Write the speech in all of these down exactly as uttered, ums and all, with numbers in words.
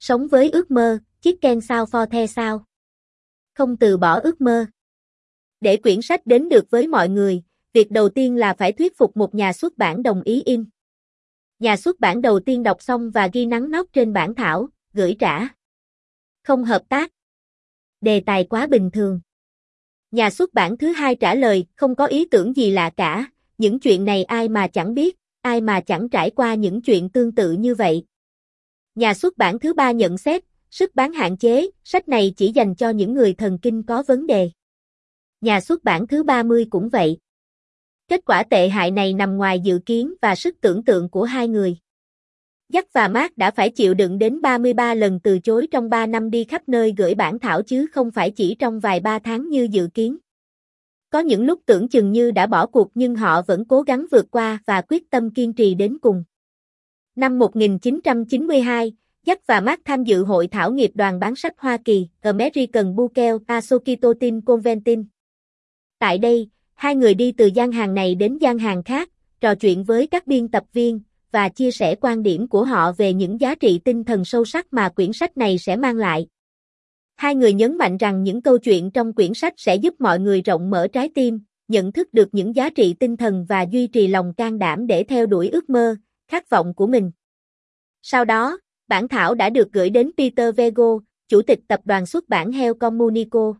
Sống với ước mơ, Chicken sao for the sao. Không từ bỏ ước mơ. Để quyển sách đến được với mọi người, việc đầu tiên là phải thuyết phục một nhà xuất bản đồng ý in. Nhà xuất bản đầu tiên đọc xong và ghi nắn nót trên bản thảo, gửi trả. Không hợp tác. Đề tài quá bình thường. Nhà xuất bản thứ hai trả lời, không có ý tưởng gì lạ cả, những chuyện này ai mà chẳng biết, ai mà chẳng trải qua những chuyện tương tự như vậy. Nhà xuất bản thứ ba nhận xét, sức bán hạn chế, sách này chỉ dành cho những người thần kinh có vấn đề. Nhà xuất bản thứ ba mươi cũng vậy. Kết quả tệ hại này nằm ngoài dự kiến và sức tưởng tượng của hai người. Jack và Mark đã phải chịu đựng đến ba mươi ba lần từ chối trong ba năm đi khắp nơi gửi bản thảo chứ không phải chỉ trong vài ba tháng như dự kiến. Có những lúc tưởng chừng như đã bỏ cuộc nhưng họ vẫn cố gắng vượt qua và quyết tâm kiên trì đến cùng. Năm một nghìn chín trăm chín mươi hai, Jack và Mark tham dự hội thảo nghiệp đoàn bán sách Hoa Kỳ, American Booker Association Convention. Tại đây, hai người đi từ gian hàng này đến gian hàng khác, trò chuyện với các biên tập viên, và chia sẻ quan điểm của họ về những giá trị tinh thần sâu sắc mà quyển sách này sẽ mang lại. Hai người nhấn mạnh rằng những câu chuyện trong quyển sách sẽ giúp mọi người rộng mở trái tim, nhận thức được những giá trị tinh thần và duy trì lòng can đảm để theo đuổi ước mơ, khát vọng của mình. Sau đó, bản thảo đã được gửi đến Peter Vego, chủ tịch tập đoàn xuất bản Hell Communico.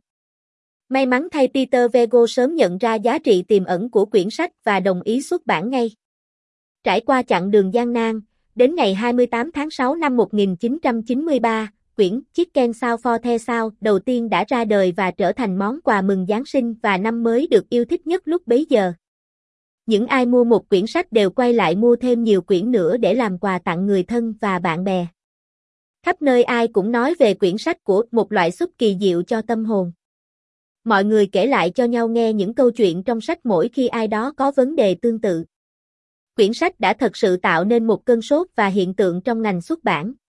May mắn thay Peter Vego sớm nhận ra giá trị tiềm ẩn của quyển sách và đồng ý xuất bản ngay. Trải qua chặng đường gian nan, đến ngày hai mươi tám tháng sáu năm một nghìn chín trăm chín mươi ba, quyển Chicken sao for the sao đầu tiên đã ra đời và trở thành món quà mừng Giáng sinh và năm mới được yêu thích nhất lúc bấy giờ. Những ai mua một quyển sách đều quay lại mua thêm nhiều quyển nữa để làm quà tặng người thân và bạn bè. Khắp nơi ai cũng nói về quyển sách của một loại súp kỳ diệu cho tâm hồn. Mọi người kể lại cho nhau nghe những câu chuyện trong sách mỗi khi ai đó có vấn đề tương tự. Quyển sách đã thật sự tạo nên một cơn sốt và hiện tượng trong ngành xuất bản.